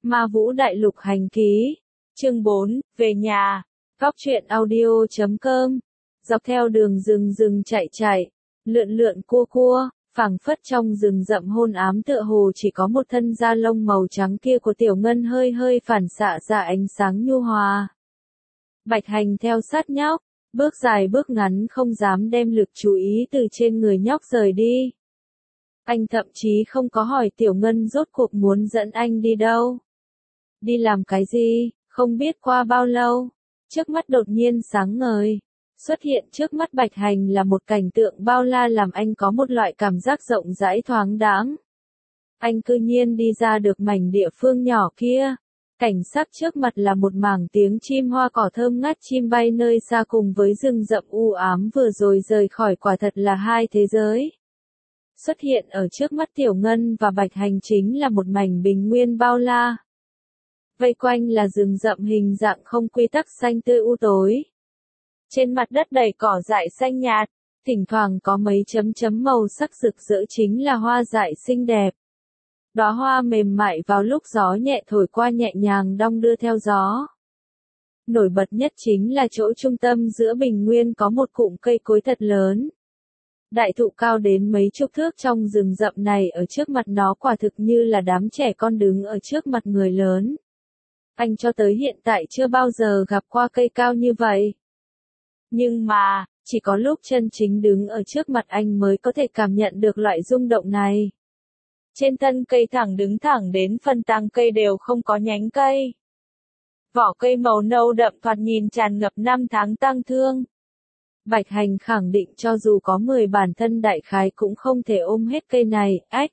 Ma Vũ Đại Lục Hành Ký, chương 4, về nhà, Góc truyện audio.com, dọc theo đường rừng chạy, lượn lượn cua, phảng phất trong rừng rậm hôn ám tựa hồ chỉ có một thân da lông màu trắng kia của Tiểu Ngân hơi phản xạ ra ánh sáng nhu hòa. Bạch Hành theo sát nhóc, bước dài bước ngắn không dám đem lực chú ý từ trên người nhóc rời đi. Anh thậm chí không có hỏi Tiểu Ngân rốt cuộc muốn dẫn anh đi đâu. Đi làm cái gì, không biết qua bao lâu, trước mắt đột nhiên sáng ngời. Xuất hiện trước mắt Bạch Hành là một cảnh tượng bao la làm anh có một loại cảm giác rộng rãi thoáng đãng. Anh cư nhiên đi ra được mảnh địa phương nhỏ kia. Cảnh sắc trước mặt là một mảng tiếng chim hoa cỏ thơm ngát chim bay nơi xa cùng với rừng rậm u ám vừa rồi rời khỏi quả thật là hai thế giới. Xuất hiện ở trước mắt Tiểu Ngân và Bạch Hành chính là một mảnh bình nguyên bao la. Vây quanh là rừng rậm hình dạng không quy tắc xanh tươi u tối. Trên mặt đất đầy cỏ dại xanh nhạt, thỉnh thoảng có mấy chấm màu sắc rực rỡ chính là hoa dại xinh đẹp. Đóa hoa mềm mại vào lúc gió nhẹ thổi qua nhẹ nhàng đong đưa theo gió. Nổi bật nhất chính là chỗ trung tâm giữa bình nguyên có một cụm cây cối thật lớn. Đại thụ cao đến mấy chục thước trong rừng rậm này ở trước mặt nó quả thực như là đám trẻ con đứng ở trước mặt người lớn. Anh cho tới hiện tại chưa bao giờ gặp qua cây cao như vậy. Nhưng mà, chỉ có lúc chân chính đứng ở trước mặt anh mới có thể cảm nhận được loại rung động này. Trên thân cây thẳng đứng thẳng đến phần tang cây đều không có nhánh cây. Vỏ cây màu nâu đậm thoạt nhìn tràn ngập năm tháng tang thương. Bạch Hành khẳng định cho dù có 10 bản thân đại khái cũng không thể ôm hết cây này,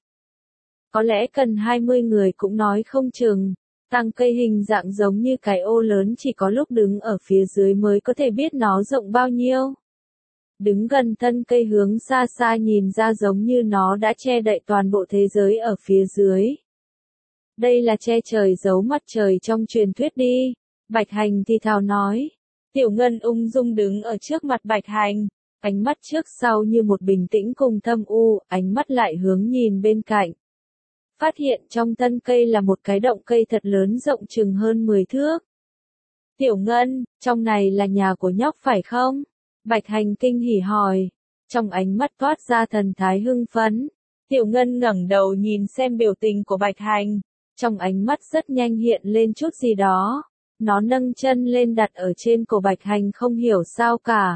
có lẽ cần 20 người cũng nói không chừng. Tang cây hình dạng giống như cái ô lớn chỉ có lúc đứng ở phía dưới mới có thể biết nó rộng bao nhiêu. Đứng gần thân cây hướng xa xa nhìn ra giống như nó đã che đậy toàn bộ thế giới ở phía dưới. Đây là che trời giấu mặt trời trong truyền thuyết đi, Bạch Hành thì thào nói. Tiểu Ngân ung dung đứng ở trước mặt Bạch Hành, ánh mắt trước sau như một bình tĩnh cùng thâm u, ánh mắt lại hướng nhìn bên cạnh. Phát hiện trong thân cây là một cái động cây thật lớn rộng chừng hơn 10 thước. Tiểu Ngân, trong này là nhà của nhóc phải không? Bạch Hành kinh hỉ hỏi, trong ánh mắt toát ra thần thái hưng phấn. Tiểu Ngân ngẩng đầu nhìn xem biểu tình của Bạch Hành, trong ánh mắt rất nhanh hiện lên chút gì đó. Nó nâng chân lên đặt ở trên cổ Bạch Hành không hiểu sao cả.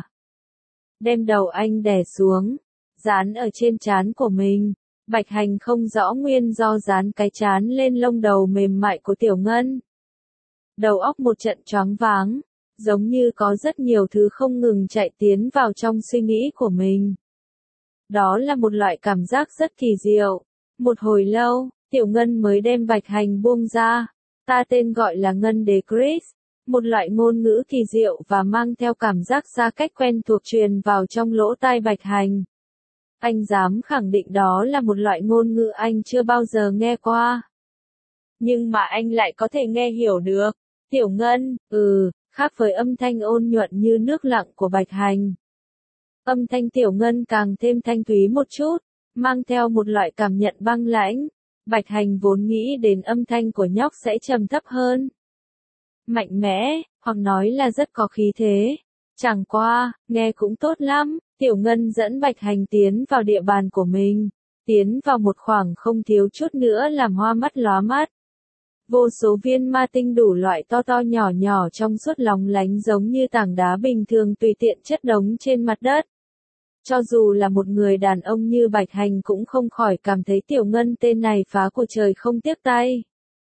Đem đầu anh đè xuống, dán ở trên trán của mình. Bạch Hành không rõ nguyên do dán cái trán lên lông đầu mềm mại của Tiểu Ngân. Đầu óc một trận choáng váng, giống như có rất nhiều thứ không ngừng chạy tiến vào trong suy nghĩ của mình. Đó là một loại cảm giác rất kỳ diệu. Một hồi lâu, Tiểu Ngân mới đem Bạch Hành buông ra. Ta tên gọi là Ngân Đế Chris, một loại ngôn ngữ kỳ diệu và mang theo cảm giác xa cách quen thuộc truyền vào trong lỗ tai Bạch Hành. Anh dám khẳng định đó là một loại ngôn ngữ anh chưa bao giờ nghe qua. Nhưng mà anh lại có thể nghe hiểu được. Tiểu Ngân, khác với âm thanh ôn nhuận như nước lặng của Bạch Hành. Âm thanh Tiểu Ngân càng thêm thanh thúy một chút, mang theo một loại cảm nhận băng lãnh. Bạch Hành vốn nghĩ đến âm thanh của nhóc sẽ trầm thấp hơn. Mạnh mẽ, hoặc nói là rất có khí thế. Chẳng qua, nghe cũng tốt lắm. Tiểu Ngân dẫn Bạch Hành tiến vào địa bàn của mình, tiến vào một khoảng không thiếu chút nữa làm hoa mắt lóa mắt. Vô số viên ma tinh đủ loại to nhỏ trong suốt lóng lánh giống như tảng đá bình thường tùy tiện chất đống trên mặt đất. Cho dù là một người đàn ông như Bạch Hành cũng không khỏi cảm thấy Tiểu Ngân tên này phá của trời không tiếc tay.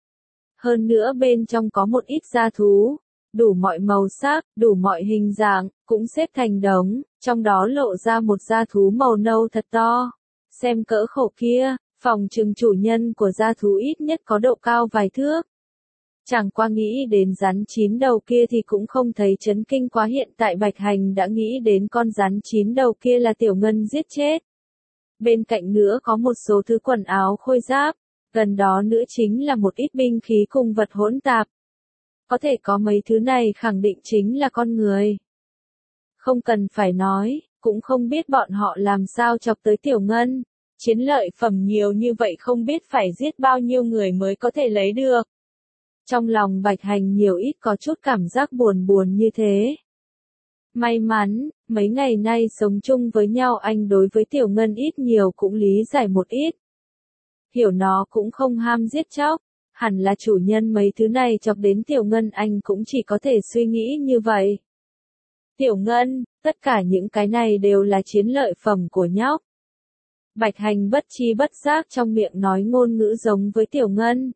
Hơn nữa bên trong có một ít gia thú, đủ mọi màu sắc, đủ mọi hình dạng, cũng xếp thành đống, trong đó lộ ra một gia thú màu nâu thật to. Xem cỡ khổ kia, phòng trừng chủ nhân của gia thú ít nhất có độ cao vài thước. Chẳng qua nghĩ đến rắn 9 đầu kia thì cũng không thấy chấn kinh quá, hiện tại Bạch Hành đã nghĩ đến con rắn 9 đầu kia là Tiểu Ngân giết chết. Bên cạnh nữa có một số thứ quần áo khôi giáp, gần đó nữa chính là một ít binh khí cùng vật hỗn tạp. Có thể có mấy thứ này khẳng định chính là con người. Không cần phải nói, cũng không biết bọn họ làm sao chọc tới Tiểu Ngân. Chiến lợi phẩm nhiều như vậy không biết phải giết bao nhiêu người mới có thể lấy được. Trong lòng Bạch Hành nhiều ít có chút cảm giác buồn buồn như thế. May mắn, mấy ngày nay sống chung với nhau anh đối với Tiểu Ngân ít nhiều cũng lý giải một ít. Hiểu nó cũng không ham giết chóc, hẳn là chủ nhân mấy thứ này chọc đến Tiểu Ngân anh cũng chỉ có thể suy nghĩ như vậy. Tiểu Ngân, tất cả những cái này đều là chiến lợi phẩm của nhóc. Bạch Hành bất chi bất giác trong miệng nói ngôn ngữ giống với Tiểu Ngân.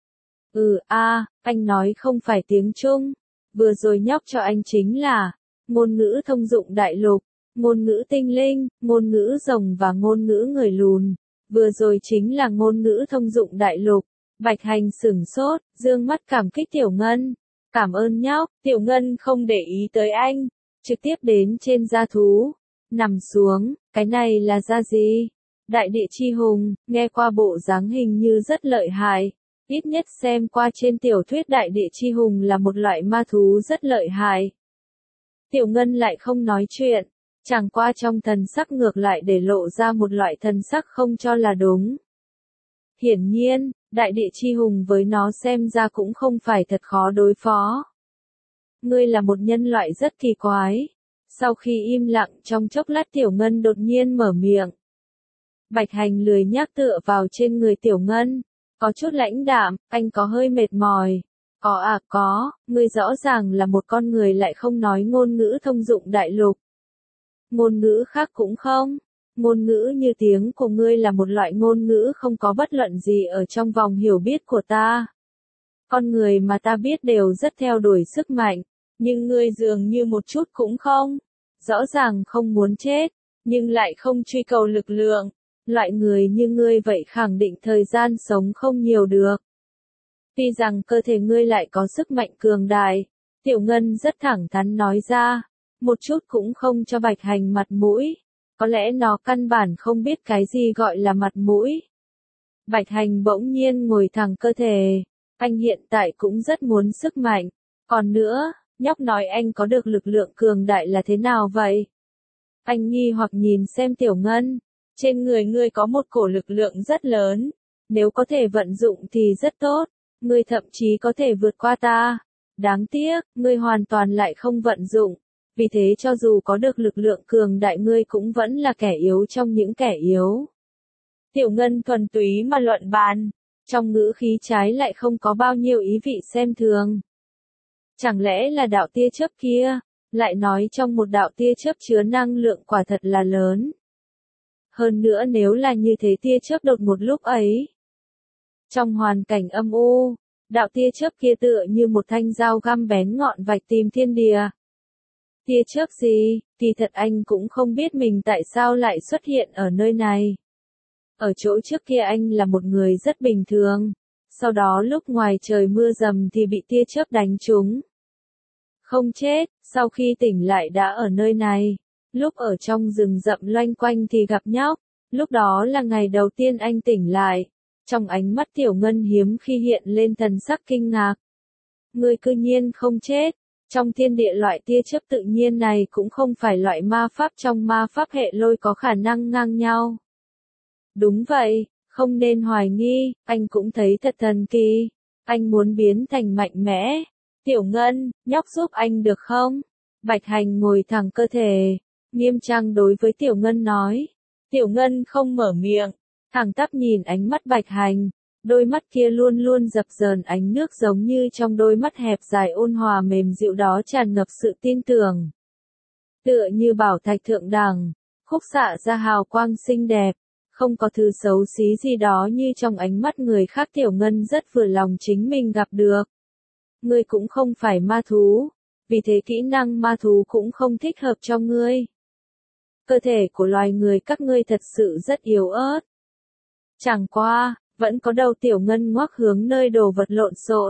Anh nói không phải tiếng Trung, vừa rồi nhóc cho anh chính là ngôn ngữ thông dụng đại lục, ngôn ngữ tinh linh, ngôn ngữ rồng và ngôn ngữ người lùn. Vừa rồi chính là ngôn ngữ thông dụng đại lục. Bạch Hành sửng sốt, dương mắt cảm kích Tiểu Ngân. Cảm ơn nhóc. Tiểu Ngân không để ý tới anh, trực tiếp đến trên da thú, nằm xuống. Cái này là da gì? Đại địa chi hùng, nghe qua bộ dáng hình như rất lợi hại. Ít nhất xem qua trên tiểu thuyết đại địa chi hùng là một loại ma thú rất lợi hại. Tiểu Ngân lại không nói chuyện, chẳng qua trong thần sắc ngược lại để lộ ra một loại thần sắc không cho là đúng. Hiển nhiên, đại địa chi hùng với nó xem ra cũng không phải thật khó đối phó. Ngươi là một nhân loại rất kỳ quái. Sau khi im lặng trong chốc lát Tiểu Ngân đột nhiên mở miệng. Bạch Hành lười nhác tựa vào trên người Tiểu Ngân, có chút lãnh đạm, anh có hơi mệt mỏi. Có, ngươi rõ ràng là một con người lại không nói ngôn ngữ thông dụng đại lục. Ngôn ngữ khác cũng không. Ngôn ngữ như tiếng của ngươi là một loại ngôn ngữ không có bất luận gì ở trong vòng hiểu biết của ta. Con người mà ta biết đều rất theo đuổi sức mạnh, nhưng ngươi dường như một chút cũng không. Rõ ràng không muốn chết, nhưng lại không truy cầu lực lượng. Loại người như ngươi vậy khẳng định thời gian sống không nhiều được. Tuy rằng cơ thể ngươi lại có sức mạnh cường đại, Tiểu Ngân rất thẳng thắn nói ra, một chút cũng không cho Bạch Hành mặt mũi. Có lẽ nó căn bản không biết cái gì gọi là mặt mũi. Bạch Hành bỗng nhiên ngồi thẳng cơ thể. Anh hiện tại cũng rất muốn sức mạnh. Còn nữa, nhóc nói anh có được lực lượng cường đại là thế nào vậy? Anh nghi hoặc nhìn xem Tiểu Ngân. Trên người ngươi có một cổ lực lượng rất lớn. Nếu có thể vận dụng thì rất tốt. Ngươi thậm chí có thể vượt qua ta. Đáng tiếc, ngươi hoàn toàn lại không vận dụng. Vì thế cho dù có được lực lượng cường đại ngươi cũng vẫn là kẻ yếu trong những kẻ yếu. Tiểu Ngân thuần túy mà luận bàn, trong ngữ khí trái lại không có bao nhiêu ý vị xem thường. Chẳng lẽ là đạo tia chớp kia, lại nói trong một đạo tia chớp chứa năng lượng quả thật là lớn. Hơn nữa nếu là như thế tia chớp đột một lúc ấy. Trong hoàn cảnh âm u, đạo tia chớp kia tựa như một thanh dao găm bén ngọn vạch tìm thiên địa. Tia chớp gì, kỳ thật anh cũng không biết mình tại sao lại xuất hiện ở nơi này. Ở chỗ trước kia anh là một người rất bình thường, sau đó lúc ngoài trời mưa dầm thì bị tia chớp đánh trúng. Không chết, sau khi tỉnh lại đã ở nơi này, lúc ở trong rừng rậm loanh quanh thì gặp nhóc, lúc đó là ngày đầu tiên anh tỉnh lại, trong ánh mắt Tiểu Ngân hiếm khi hiện lên thần sắc kinh ngạc. Ngươi cư nhiên không chết. Trong thiên địa loại tia chớp tự nhiên này cũng không phải loại ma pháp trong ma pháp hệ lôi có khả năng ngang nhau. Đúng vậy, không nên hoài nghi, anh cũng thấy thật thần kỳ. Anh muốn biến thành mạnh mẽ. Tiểu Ngân, nhóc giúp anh được không? Bạch Hành ngồi thẳng cơ thể, nghiêm trang đối với Tiểu Ngân nói. Tiểu Ngân không mở miệng, thẳng tắp nhìn ánh mắt Bạch Hành. Đôi mắt kia luôn luôn dập dờn ánh nước giống như trong đôi mắt hẹp dài ôn hòa mềm dịu đó tràn ngập sự tin tưởng. Tựa như bảo thạch thượng đẳng, khúc xạ ra hào quang xinh đẹp, không có thứ xấu xí gì đó như trong ánh mắt người khác. Tiểu Ngân rất vừa lòng chính mình gặp được. Ngươi cũng không phải ma thú, vì thế kỹ năng ma thú cũng không thích hợp cho ngươi. Cơ thể của loài người các ngươi thật sự rất yếu ớt. Chẳng qua, vẫn có đầu. Tiểu Ngân ngoắc hướng nơi đồ vật lộn xộn.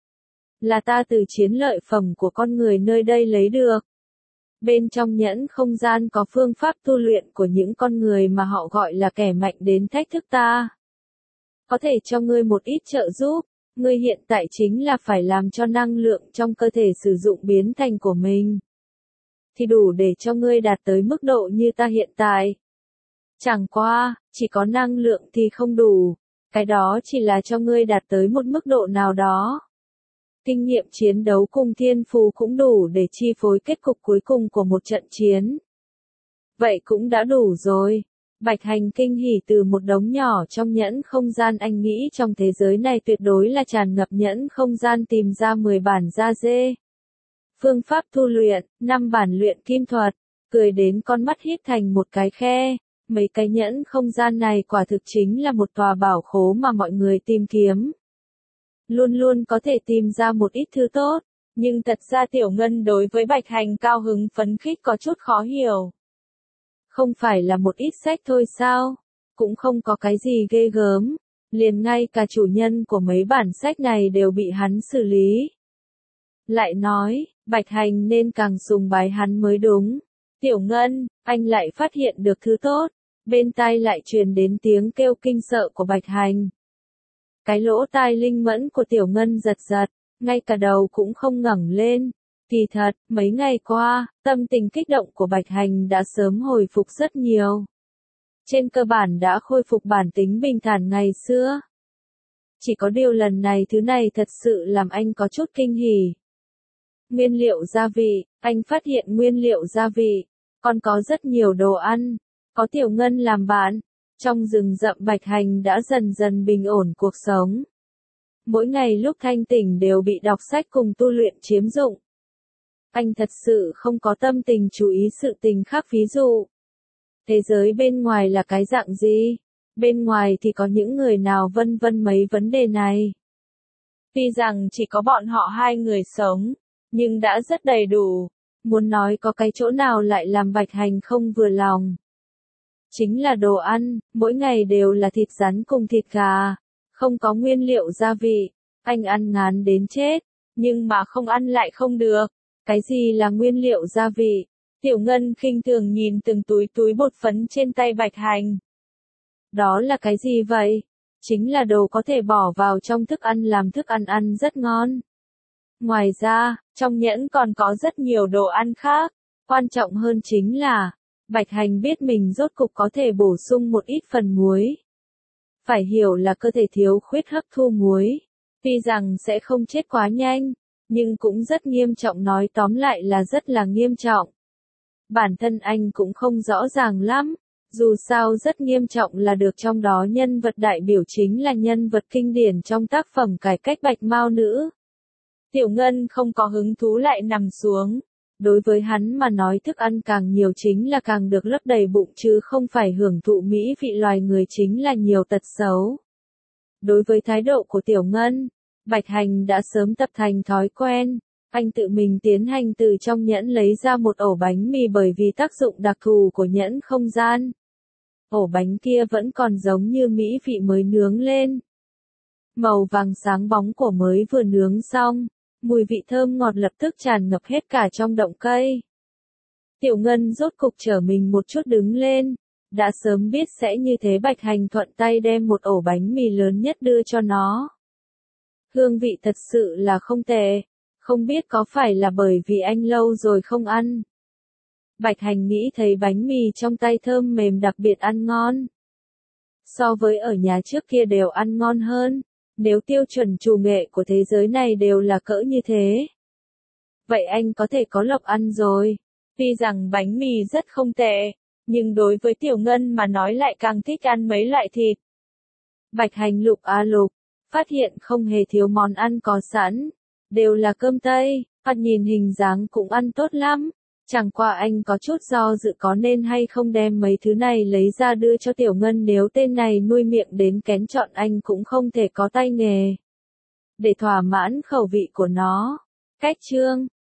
Là ta từ chiến lợi phẩm của con người nơi đây lấy được. Bên trong nhẫn không gian có phương pháp tu luyện của những con người mà họ gọi là kẻ mạnh đến thách thức ta. Có thể cho ngươi một ít trợ giúp, ngươi hiện tại chính là phải làm cho năng lượng trong cơ thể sử dụng biến thành của mình. Thì đủ để cho ngươi đạt tới mức độ như ta hiện tại. Chẳng qua, chỉ có năng lượng thì không đủ. Cái đó chỉ là cho ngươi đạt tới một mức độ nào đó. Kinh nghiệm chiến đấu cùng thiên phú cũng đủ để chi phối kết cục cuối cùng của một trận chiến. Vậy cũng đã đủ rồi. Bạch Hành kinh hỉ từ một đống nhỏ trong nhẫn không gian, anh nghĩ trong thế giới này tuyệt đối là tràn ngập nhẫn không gian, tìm ra 10 bản da dê. Phương pháp tu luyện, 5 bản luyện kim thuật, cười đến con mắt hít thành một cái khe. Mấy cái nhẫn không gian này quả thực chính là một tòa bảo khố mà mọi người tìm kiếm. Luôn luôn có thể tìm ra một ít thứ tốt, nhưng thật ra Tiểu Ngân đối với Bạch Hành cao hứng phấn khích có chút khó hiểu. Không phải là một ít sách thôi sao? Cũng không có cái gì ghê gớm, liền ngay cả chủ nhân của mấy bản sách này đều bị hắn xử lý. Lại nói, Bạch Hành nên càng sùng bái hắn mới đúng. Tiểu Ngân, anh lại phát hiện được thứ tốt. Bên tai lại truyền đến tiếng kêu kinh sợ của Bạch Hành. Cái lỗ tai linh mẫn của Tiểu Ngân giật giật, ngay cả đầu cũng không ngẩng lên. Kỳ thật, mấy ngày qua, tâm tình kích động của Bạch Hành đã sớm hồi phục rất nhiều. Trên cơ bản đã khôi phục bản tính bình thản ngày xưa. Chỉ có điều lần này thứ này thật sự làm anh có chút kinh hỉ. Nguyên liệu gia vị, anh phát hiện nguyên liệu gia vị, còn có rất nhiều đồ ăn, có Tiểu Ngân làm bạn. Trong rừng rậm Bạch Hành đã dần dần bình ổn cuộc sống. Mỗi ngày lúc thanh tỉnh đều bị đọc sách cùng tu luyện chiếm dụng. Anh thật sự không có tâm tình chú ý sự tình khác, ví dụ. Thế giới bên ngoài là cái dạng gì? Bên ngoài thì có những người nào, vân vân mấy vấn đề này. Tuy rằng chỉ có bọn họ hai người sống, nhưng đã rất đầy đủ. Muốn nói có cái chỗ nào lại làm Bạch Hành không vừa lòng. Chính là đồ ăn, mỗi ngày đều là thịt rắn cùng thịt gà, không có nguyên liệu gia vị, anh ăn ngán đến chết, nhưng mà không ăn lại không được. Cái gì là nguyên liệu gia vị? Tiểu Ngân khinh thường nhìn từng túi bột phấn trên tay Bạch Hành. Đó là cái gì vậy? Chính là đồ có thể bỏ vào trong thức ăn làm thức ăn ăn rất ngon. Ngoài ra, trong nhẫn còn có rất nhiều đồ ăn khác, quan trọng hơn chính là Bạch Hành biết mình rốt cục có thể bổ sung một ít phần muối. Phải hiểu là cơ thể thiếu khuyết hấp thu muối. Tuy rằng sẽ không chết quá nhanh, nhưng cũng rất nghiêm trọng, nói tóm lại là rất là nghiêm trọng. Bản thân anh cũng không rõ ràng lắm, dù sao rất nghiêm trọng là được, trong đó nhân vật đại biểu chính là nhân vật kinh điển trong tác phẩm cải cách Bạch Mao Nữ. Tiểu Ngân không có hứng thú lại nằm xuống. Đối với hắn mà nói thức ăn càng nhiều chính là càng được lấp đầy bụng, chứ không phải hưởng thụ mỹ vị loài người chính là nhiều tật xấu. Đối với thái độ của Tiểu Ngân, Bạch Hành đã sớm tập thành thói quen. Anh tự mình tiến hành từ trong nhẫn lấy ra một ổ bánh mì bởi vì tác dụng đặc thù của nhẫn không gian. Ổ bánh kia vẫn còn giống như mỹ vị mới nướng lên. Màu vàng sáng bóng của mới vừa nướng xong. Mùi vị thơm ngọt lập tức tràn ngập hết cả trong động cây. Tiểu Ngân rốt cục trở mình một chút đứng lên. Đã sớm biết sẽ như thế, Bạch Hành thuận tay đem một ổ bánh mì lớn nhất đưa cho nó. Hương vị thật sự là không tệ. Không biết có phải là bởi vì anh lâu rồi không ăn. Bạch Hành nghĩ thấy bánh mì trong tay thơm mềm đặc biệt ăn ngon. So với ở nhà trước kia đều ăn ngon hơn. Nếu tiêu chuẩn chủ nghệ của thế giới này đều là cỡ như thế, vậy anh có thể có lộc ăn rồi. Tuy rằng bánh mì rất không tệ, nhưng đối với Tiểu Ngân mà nói lại càng thích ăn mấy loại thịt. Bạch Hành lục a lục, phát hiện không hề thiếu món ăn có sẵn, đều là cơm Tây, nhìn hình dáng cũng ăn tốt lắm. Chẳng qua anh có chút do dự có nên hay không đem mấy thứ này lấy ra đưa cho Tiểu Ngân, nếu tên này nuôi miệng đến kén chọn anh cũng không thể có tay nghề để thỏa mãn khẩu vị của nó. Cách chương